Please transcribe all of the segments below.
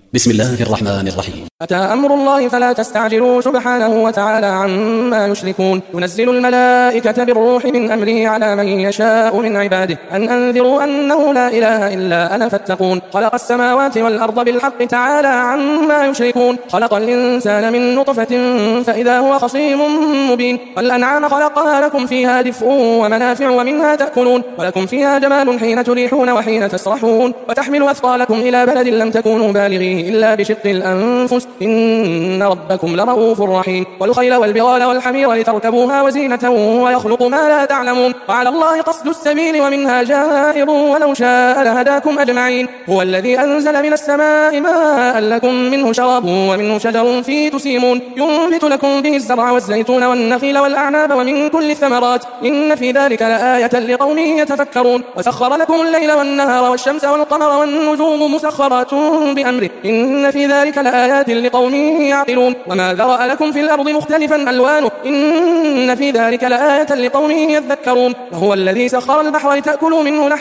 بسم الله الرحمن الرحيم. أتى أمر الله فلا تستعجلوا سبحانه وتعالى عما يشركون. ينزل الملائكة بالروح من أمره على من يشاء من عباده أن أنذروا أنه لا إله إلا أنا فاتقون. خلق السماوات والأرض بالحق تعالى عما يشركون. خلق الإنسان من نطفة فإذا هو خصيم مبين. والأنعام خلقها لكم فيها دفء ومنافع ومنها تأكلون ولكم فيها جمال حين تريحون وحين تسرحون وتحمل أثقالكم إلى بلد لم تكونوا بالغيه إلا بشق الأنفس إن ربكم لرؤوف رحيم. والخيل والبغال والحمير لتركبوها وزينة ويخلق ما لا تعلمون. وعلى الله قصد السبيل ومنها جائر ولو شاء لهداكم أجمعين. هو الذي أنزل من السماء ماء لكم منه شراب ومنه شجر فيه تسيمون ينبت لكم به الزرع والزيتون والنخيل والأعناب ومن كل الثمرات إن في ذلك لآية لقوم يتفكرون. وسخر لكم الليل والنهار والشمس والقمر والنجوم مسخرات بأمره إن في ذلك لآيات لقوم يعقلون. وما ذرأ لكم في الأرض مختلفا ألوانه إن في ذلك لآية لقوم يذكرون. وهو الذي سخر البحر لتأكلوا منه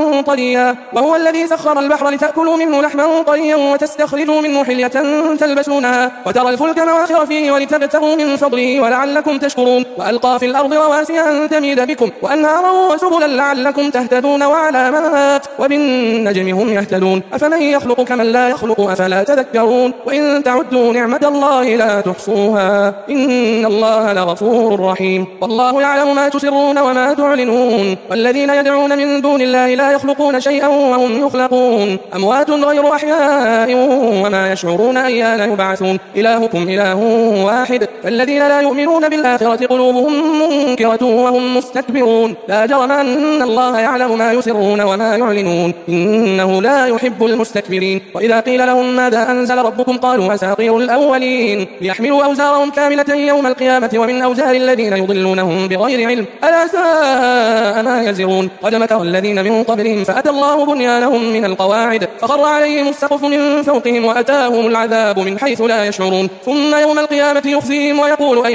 لحما طريا وتستخرجوا منه حلية تلبسونها وترى الفلك مواخر فيه ولتبتغوا من فضله ولعلكم تشكرون. وألقى في الأرض رواسي أن تميد بكم وأنهارا وسبلا لعلكم تهتدون وعلامات وبالنجم هم يهتدون. أفمن يخلق كمن لا يخلق أفلا تذكرون. وإن تعدوا نعمة الله لا تحصوها إن الله لغفور رحيم. والله يعلم ما تسرون وما تعلنون. والذين يدعون من دون الله لا يخلقون شيئا وهم يخلقون أموات غير أحياء وما يشعرون أيان يبعثون. إلهكم إله واحد فالذين لا يؤمنون بالآخرة قلوبهم منكرة وهم مستكبرون. لا جرم أن الله يعلم ما يسرون وما يعلنون إنه لا يحب المستكبرين. وإذا قيل لهم ماذا أنزل ربكم قالوا أساطير الأولين ليحملوا أوزارهم كاملة يوم القيامة ومن أوزار الذين يضلونهم بغير علم ألا ساء ما يزرون. قد مكر الذين من قبلهم فأتى الله بنيانهم من القواعد فخر عليهم السقف من فوقهم وأتاهم العذاب من حيث لا يشعرون. ثم يوم القيامة يخزيهم ويقول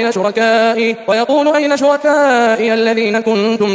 أين شركائي الذين كنتم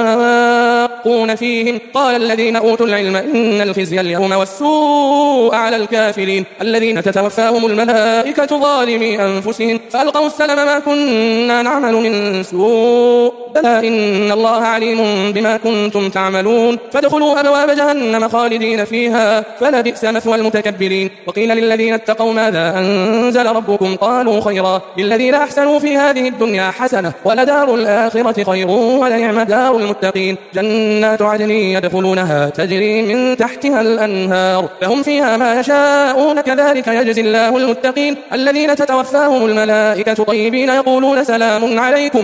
تشاقون فيهم قال الذين أوتوا العلم إن الخزي اليوم والسوء على الكافرين الذين تتوفاهم الملائكة ظالمي أنفسهم فألقوا السلم ما كنا نعمل من سوء بلى إن الله عليم بما كنتم تعملون. فادخلوا أبواب جهنم خالدين فيها فلبئس مثوى المتكبرين. وقيل للذين اتقوا ماذا أنزل ربكم قالوا خيرا للذين أحسنوا في هذه الدنيا حسنة ولدار الآخرة خير ولنعم دار المتقين. جنات عدن يدخلونها تجري من تحتها الأنهار لهم فيها ما يشاءون كذلك يجزي الله المتقين الذين تتوفاهم الملائكة طيبين يقولون سلام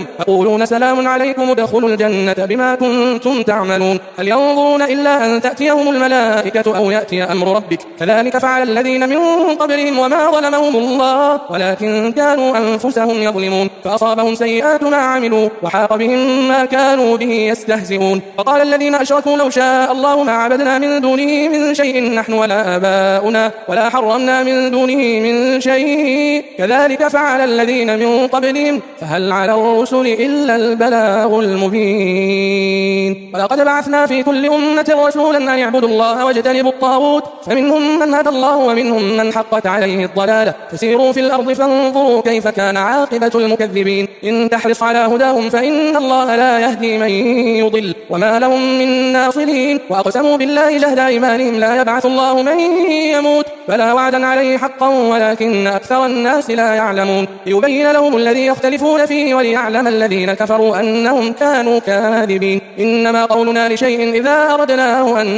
عليكم ادخلوا الجنة بما كنتم تعملون. هل ينظرون إلا أن تأتيهم الملائكة أو يأتي أمر ربك كذلك فعل الذين من قبلهم وما ظلمهم الله ولكن كانوا أنفسهم يظلمون. فأصابهم سيئات ما عملوا وحاق بهم ما كانوا به يستهزئون. وقال الذين أشركوا لو شاء الله ما عبدنا من دونه من شيء نحن ولا آباؤنا ولا حرمنا من دونه من شيء كذلك فعل الذين من قبلهم فهل على الرسل إلا البلاغ المبين. ولقد بعثنا في كل أمة رسولا أن يعبدوا الله واجتنبوا الطاغوت فمنهم من هدى الله ومنهم من حقت عليه الضلالة. فسيروا في الأرض فانظروا كيف كان عاقبة المكذبين. إن تحرص على هداهم فإن الله لا يهدي من يضل وما لهم من ناصرين. وأقسموا بالله جهد أيمانهم لا يبعث الله من يموت بلى وعدا عليه حقا ولكن أكثر الناس لا يعلمون. ليبين لهم الذي يختلفون فيه وليعلم الذين كفروا أنهم كانوا كاذبين. إنما قولنا لشيء إذا أردناه أن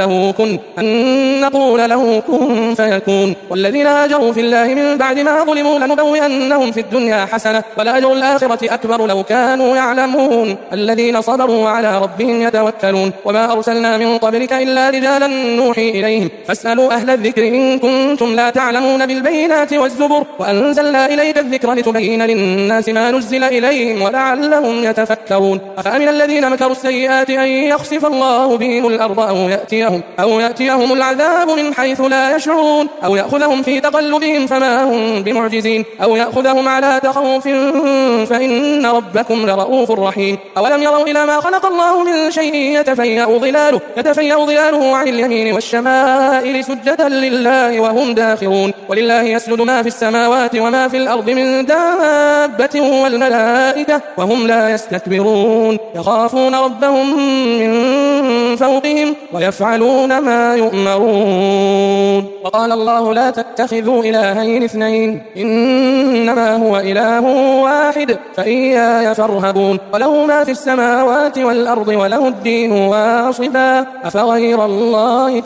نقول له كن فيكون. والذين هاجروا في الله من بعد ما ظلموا لنبوئنهم في الدنيا حسنة ولأجر الآخرة أكبر لو كانوا يعلمون. الذين صبروا وعلى ربهم يتوكلون. وما أرسلنا من قبلك إلا رجالا نوحي إليهم فاسألوا أهل الذكر إن كنتم لا تعلمون بالبينات والزبر وأنزلنا إليك الذكر لتبين للناس ما نزل إليهم ولعلهم يتفكرون. أفأمن الذين مكروا السيئات أن يخسف الله بهم الأرض أو يأتيهم العذاب من حيث لا يشعرون أو يأخذهم في تقلبهم فما هم بمعجزين أو يأخذهم على تخوف فإن ربكم لرؤوف رحيم. أولم يروا إلى ما خلق الله من شيء يتفيأ ظلاله عن اليمين والشمائل سجدا لله وهم داخرون. ولله يسجد ما في السماوات وما في الأرض من دابة والملائكة وهم لا يستكبرون يخافون ربهم من فوقهم ويفعلون ما يؤمرون. وقال الله لا تتخذوا إلهين اثنين إنما هو إله واحد فإياي فارهبون. وله ما في السماوات والأرض وله الدين واصبا أفغير الله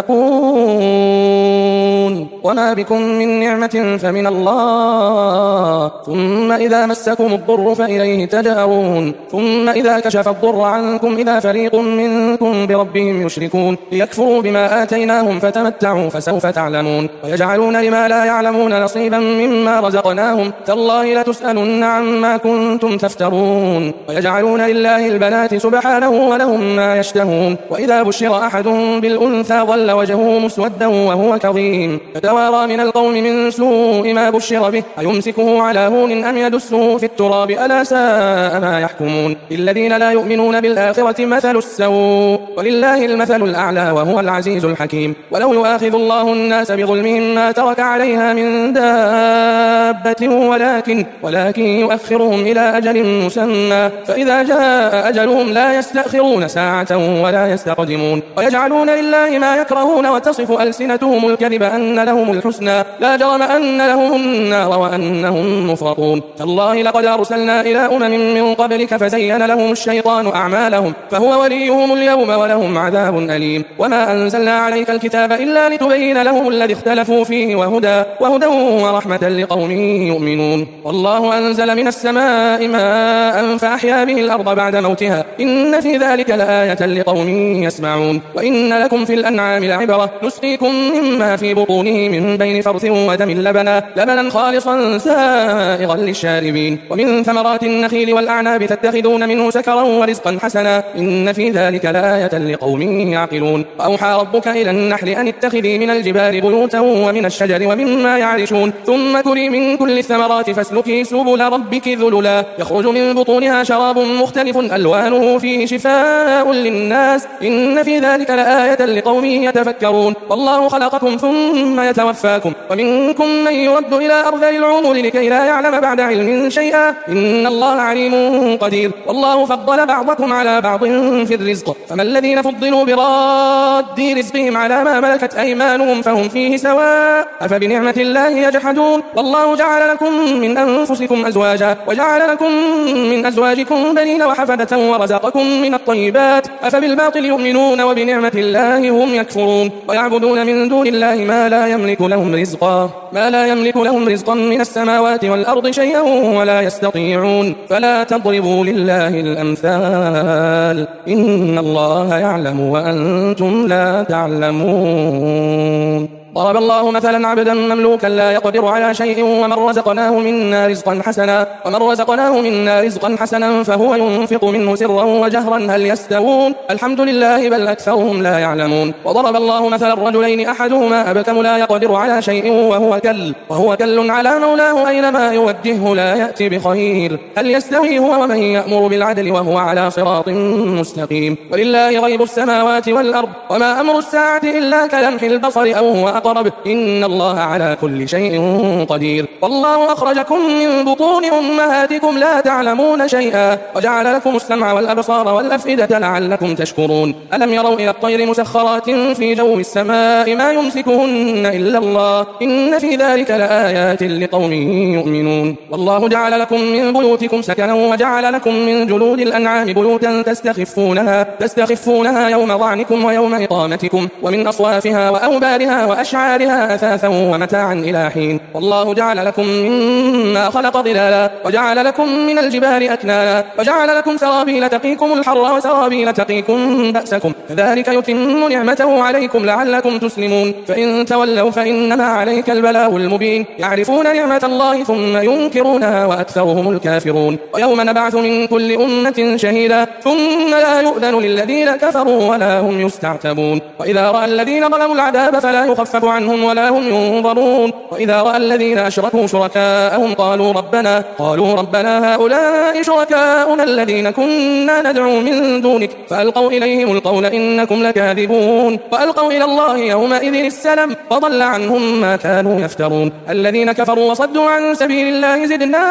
تتقون. وما بكم من نعمة فمن الله ثم إذا مسكم الضر فإليه تجأرون ثم إذا كشف الضر عنكم إذا فريق منكم بربهم يشركون ليكفروا بما آتيناهم فتمتعوا فسوف تعلمون. ويجعلون لما لا يعلمون نصيبا مما رزقناهم تالله لتسألن عما كنتم تفترون. ويجعلون لله البنات سبحانه ولهم ما يشتهون. وإذا بشر أحد بالأنثى ظل وجهه مسودا وهو كظيم يتوارى من القوم من سوء ما بشر به أيمسكه على هون أم يدسه في التراب ألا ساء ما يحكمون. للذين لا يؤمنون بالآخرة مثل السوء ولله المثل الأعلى وهو العزيز الحكيم. ولو يؤاخذ الله الناس بظلمهم ما ترك عليها من دابة ولكن يؤخرهم إلى أجل مسمى فإذا جاء أجلهم لا يستأخرون ساعة ولا يستقدمون. ويجعلون لله ما يكرهون وتصف ألسنتهم الكذب أن لهم الحسنى لا جرم أن لهم النار وأنهم مفرطون. تالله لقد أرسلنا إلى أمم من قبلك فزين لهم الشيطان أعمالهم فهو وليهم اليوم ولهم عذاب أليم. وما أنزلنا عليك الكتاب إلا لتبين لهم الذي اختلفوا فيه وهدى ورحمة لقوم يؤمنون. والله أنزل من السماء ماء فأحيا به الأرض بعد موتها إن في ذلك لآية لقوم يسمعون. وإن لكم في الأنعام لعبرة نسقيكم مما في بطونه من بين فرث ودم لبنا خالصا سائغا للشاربين. ومن ثمرات النخيل والأعناب تتخذون منه سكرا ورزقا حسنا إن في ذلك لآية لقوم يعقلون. وأوحى ربك إلى النحل أن اتخذي من الجبال بيوتا ومن الشجر ومما يعرشون ثم كلي من كل الثمرات فاسلكي سبل ربك ذللا يخرج من بطونها شراب مختلف ألوانه فيه شفاء للناس إن في ذلك لآية لقوم يتفكرون. والله خلقكم ثم يتوفاكم ومنكم من يرد إلى أرذل العمر لكي لا يعلم بعد علم شيئا إن الله عليم قدير. والله فضل بعضكم على بعض في الرزق فما الذين فضلوا براد رزقهم على ما ملكت أيمانهم فهم فيه سواء أفبنعمة الله يجحدون. والله جعل لكم من أنفسكم أزواجا وجعل لكم من أزواجكم بنين وحفدة ورزقكم من الطيبات أفبالباطل يؤمنون وبنعمة الله هم يكفرون. ويعبدون من دون الله ما لا يملك لهم رزقا من السماوات والأرض شيئا ولا يستطيعون فلا تضربوا لله الأمثال إن الله يعلم وأنتم لا تعلمون. ضرب الله مثلا عبدا مملوكا لا يقدر على شيء ومن رزقناه منا رزقا حسنا فهو ينفق منه سرا وجهرا هل يستوون الحمد لله بل أكثرهم لا يعلمون. وضرب الله مثلا رجلين أحدهما أبكم لا يقدر على شيء وهو كل على مولاه أينما يوجهه لا يأتي بخير هل يستوي هو ومن يأمر بالعدل وهو على صراط مستقيم. ولله غيب السماوات والأرض وما أمر الساعة إلا كلمح البصر أو هو أقرب إن الله على كل شيء قدير. والله أخرجكم من بطون أمهاتكم لا تعلمون شيئا وجعل لكم السمع والأبصار والأفئدة لعلكم تشكرون. ألم يروا إلى الطير مسخرات في جو السماء ما يمسكهن إلا الله إن في ذلك لآيات لقوم يؤمنون. والله جعل لكم من بيوتكم سكنا وجعل لكم من جلود الأنعام بيوتا تستخفونها يوم ظعنكم ويوم إقامتكم ومن أصوافها وأوبارها وأشعارها أثاثا ومتاعا إلى حين. والله جعل لكم مما خلق ظلالا وجعل لكم من الجبال أكنانا وجعل لكم سرابيل تقيكم الحر وسرابيل تقيكم بأسكم كذلك يتم نعمته عليكم لعلكم تسلمون. فإن تولوا فإنما عليك البلاغ المبين يعرفون نعمة الله ثم ينكرونها وأكثرهم الكافرون. ويوم نبعث من كل أمة شهيدا ثم لا يؤذن للذين كفروا ولا هم يستعتبون. وإذا رأى الذين ظلموا العذاب فلا يخفف يصفح عنهم ولا هم ينظرون. وإذا رأى الذين أشركوا شركاءهم قالوا ربنا هؤلاء شركاؤنا الذين كنا ندعو من دونك فألقوا إليهم القول إنكم لكاذبون. وألقوا إلى الله يومئذ السلم وضل عنهم ما كانوا يفترون. الذين كفروا وصدوا عن سبيل الله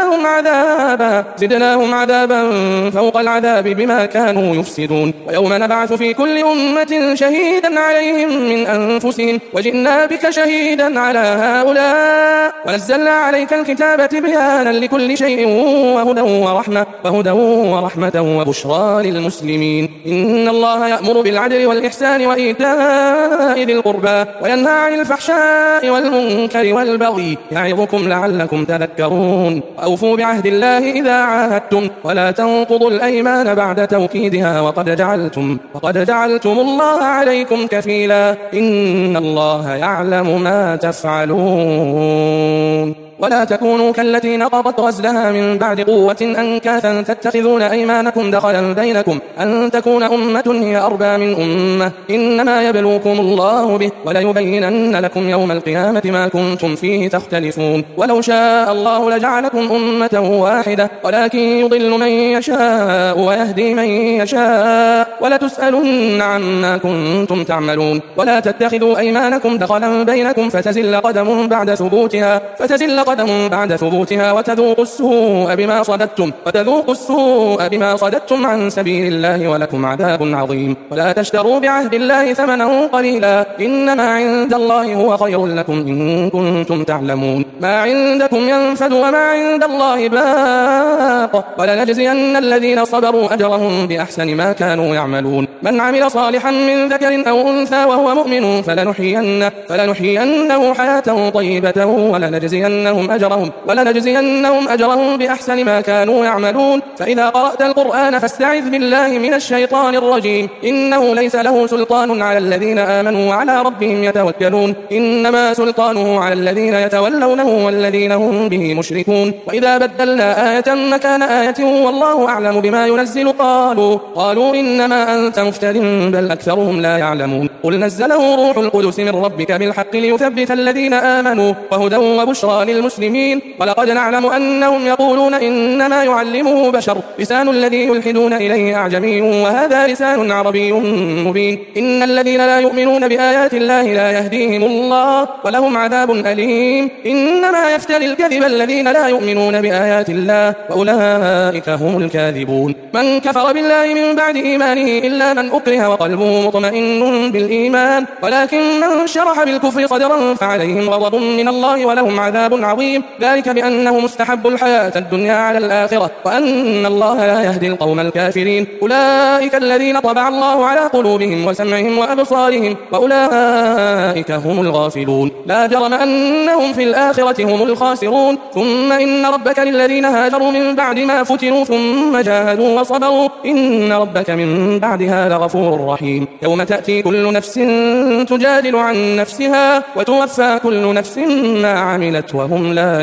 زدناهم عذابا فوق العذاب بما كانوا يفسدون. ويوم نبعث في كل أمة شهيدا عليهم من أنفسهم وجئنا بك شهيدا على هؤلاء ونزلنا عليك الكتاب تبيانا لكل شيء وهدى ورحمة وبشرى للمسلمين. إن الله يأمر بالعدل والإحسان وإيتاء ذي القربى وينهى عن الفحشاء والمنكر والبغي يعظكم لعلكم تذكرون. وأوفوا بعهد الله إذا عاهدتم ولا تنقضوا الأيمان بعد توكيدها وقد جعلتم الله عليكم كفيلا إن الله يعلم ما تفعلون. ولا تكونوا كالتي نقضت غزلها من بعد قوة أنكاثا تتخذون أيمانكم دخلا بينكم أن تكون أمة هي أربى من أمة إنما يبلوكم الله به وليبينن لكم يوم القيامة ما كنتم فيه تختلفون. ولو شاء الله لجعلكم أمة واحدة ولكن يضل من يشاء ويهدي من يشاء ولتسألن عما كنتم تعملون. ولا تتخذوا أيمانكم دخلا بينكم فتزل قدم بعد ثبوتها وتذوقوا السوء بما صددتم عن سبيل الله ولكم عذاب عظيم. ولا تشتروا بعهد الله ثمنا قليلا إنما عند الله هو خير لكم إن كنتم تعلمون. ما عندكم ينفد وما عند الله باق ولنجزين الذين صبروا أجرهم بأحسن ما كانوا يعملون. من عمل صالحا من ذكر أو أنثى وهو مؤمن فلنحيينه حياة طيبة ولنجزينهم أجرهم بأحسن ما كانوا يعملون. فإذا قرأت القرآن فاستعذ بالله من الشيطان الرجيم إنه ليس له سلطان على الذين آمنوا وعلى ربهم يتوكلون إنما سلطانه على الذين يتولونه والذين هم به مشركون. وإذا بدلنا آية مكان آية والله أعلم بما ينزل قالوا إنما أنت مفتر بل أكثرهم لا يعلمون. قل نزله روح القدس من ربك بالحق ليثبت الذين آمنوا وهدى وبشرى للمسلمين. ولقد نعلم أنهم يقولون إنما يعلمه بشر لسان الذي يلحدون إليه أعجمي وهذا لسان عربي مبين. إن الذين لا يؤمنون بآيات الله لا يهديهم الله ولهم عذاب أليم. إنما يفتري الكذب الذين لا يؤمنون بآيات الله وأولئك هم الكاذبون. من كفر بالله من بعد إيمانه إلا من أكره وقلبه مطمئن بالإيمان ولكن من شرح بالكفر صدرا فعليهم غضب من الله ولهم عذاب عظيم. ذلك بأنه مستحب الحياة الدنيا على الآخرة وأن الله لا يهدي القوم الكافرين. أولئك الذين طبع الله على قلوبهم وسمعهم وأبصارهم وأولئك هم الغافلون. لا جرم أنهم في الآخرة هم الخاسرون. ثم إن ربك للذين هاجروا من بعد ما فتنوا ثم جاهدوا وصبروا إن ربك من بعدها لغفور رحيم. يوم تأتي كل نفس تجادل عن نفسها وتوفى كل نفس ما عملت وهم لا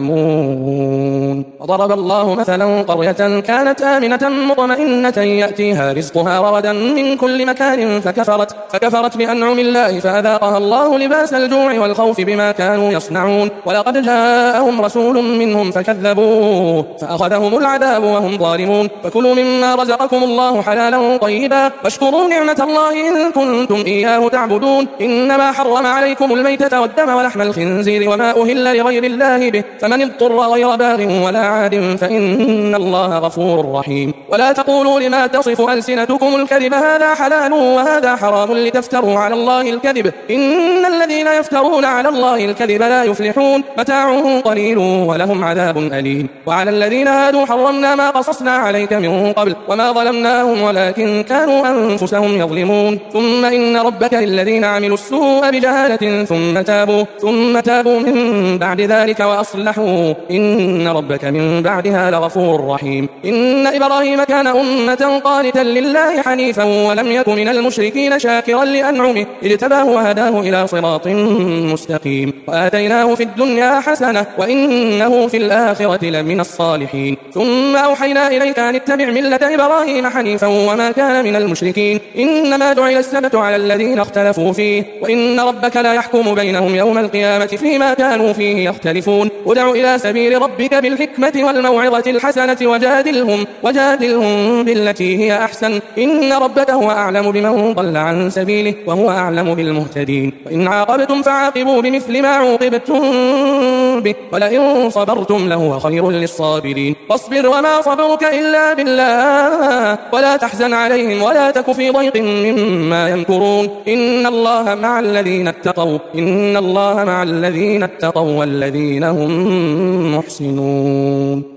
يظلمون. وضرب الله مثلا قرية كانت آمنة مطمئنة يأتيها رزقها رغدا من كل مكان فكفرت بأنعم الله فأذاقها الله لباس الجوع والخوف بما كانوا يصنعون. ولقد جاءهم رسول منهم فكذبوه فأخذهم العذاب وهم ظالمون. فكلوا مما رزقكم الله حلالا طيبا واشكروا نعمة الله إن كنتم إياه تعبدون. إنما حرم عليكم الميتة والدم ولحم الخنزير وما أهل لغير الله به فمن اضطر غير باغ ولا عاد فإن الله غفور رحيم. ولا تقولوا لما تصف ألسنتكم الكذب هذا حلال وهذا حرام لتفتروا على الله الكذب إن الذين يفترون على الله الكذب لا يفلحون. متاع قليل ولهم عذاب أليم. وعلى الذين هادوا حرمنا ما قصصنا عليك من قبل وما ظلمناهم ولكن كانوا أنفسهم يظلمون. ثم إن ربك للذين عملوا السوء بجهالة ثم تابوا من بعد ذلك ذلك وأصلحوا إن ربك من بعدها لغفور رحيم. إن إبراهيم كان أمة قانتا لله حنيفا ولم يك من المشركين شاكرا لأنعمه اجتباه وهداه إلى صراط مستقيم وآتيناه في الدنيا حسنة وإنه في الآخرة لمن الصالحين. ثم أوحينا إليك أن اتبع ملة إبراهيم حنيفا وما كان من المشركين. إنما جعل السبت على الذين اختلفوا فيه وإن ربك لا يحكم بينهم يوم القيامة فيما كانوا فيه يختلفون. ادع إلى سبيل ربك بالحكمة والموعظة الحسنة وجادلهم بالتي هي أحسن إن ربك هو أعلم بمن ضل عن سبيله وهو أعلم بالمهتدين. وإن عاقبتم فعاقبوا بمثل ما عوقبتم به ولئن صبرتم لهو خير للصابرين. واصبر وما صبرك إلا بالله ولا تحزن عليهم ولا تك في ضيق مما يمكرون. إن الله مع الذين اتقوا والذين هم محسنون.